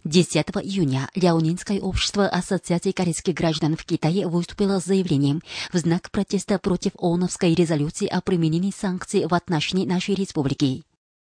10 июня Ляонинское общество Ассоциации корейских граждан в Китае выступило с заявлением в знак протеста против ООНовской резолюции о применении санкций в отношении нашей республики.